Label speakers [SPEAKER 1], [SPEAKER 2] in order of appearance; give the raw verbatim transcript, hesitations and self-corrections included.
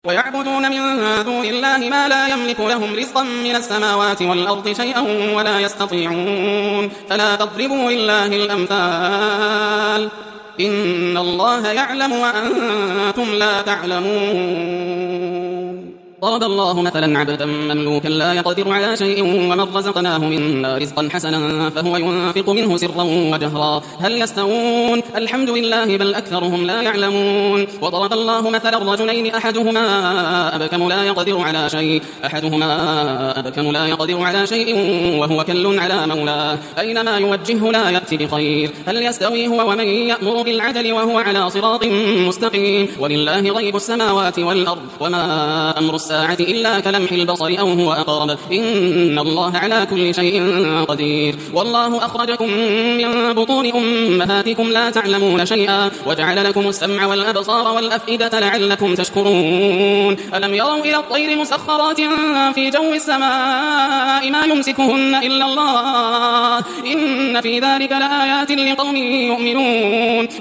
[SPEAKER 1] ويعبدون من دون الله ما لا يملك لهم رزقا من السماوات والأرض شيئا ولا يستطيعون فلا تضربوا لله الأمثال إن الله يعلم وأنتم لا تعلمون. ضرب الله مثلا عبدا مملوكا لا يقدر على شيء ومن رزقناه منا رزقا حسنا فهو ينفق منه سرا وجهرا هل يستوون الحمد لله بل أكثرهم لا يعلمون. وضرب الله مثلا رجلين أحدهما أبكم لا يقدر على شيء أحدهما أبكم لا يقدر على شيء وهو كل على مولاه أينما يوجهه لا يأتي بخير هل يستوي هو ومن يأمر بالعدل وهو على صراط مستقيم. ولله غيب السماوات والأرض وما أمر الساعة إلا كلمح البصر أو هو أقرب إن الله على كل شيء قدير. والله أخرجكم من بطون أمهاتكم لا تعلمون شيئا وجعل لكم السمع والأبصار والأفئدة لعلكم تشكرون. ألم يروا إلى الطير مسخرات في جو السماء ما يمسكهن إلا الله إن في ذلك لآيات لقوم يؤمنون.